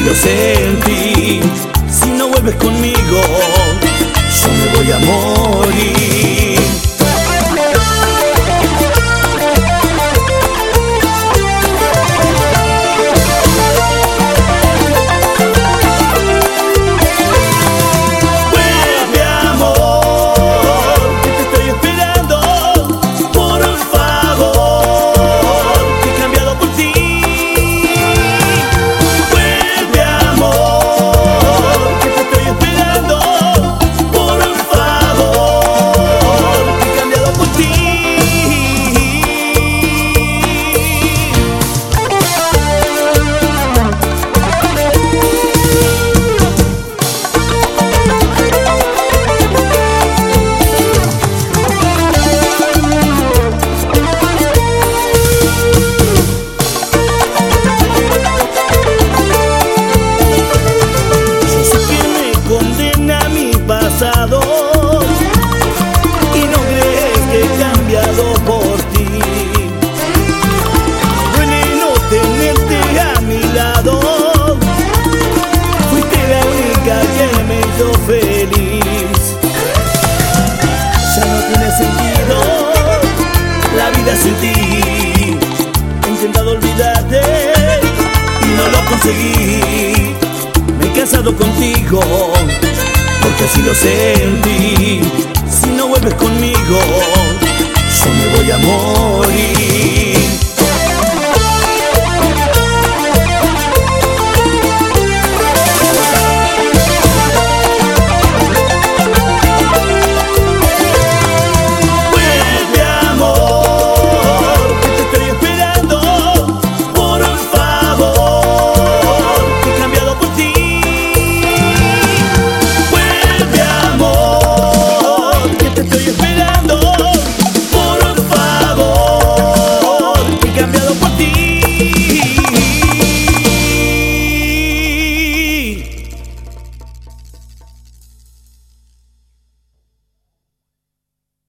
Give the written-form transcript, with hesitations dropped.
lo sentí. Si no vuelves conmigo, yo me voy a morir. Y no crees que he cambiado por ti. Duele no tenerte a mi lado. Fuiste la única que me hizo feliz. Ya no tiene sentido la vida sin ti. He intentado olvidarte y no lo conseguí. Me he casado contigo porque así lo sentí. Si no vuelves conmigo,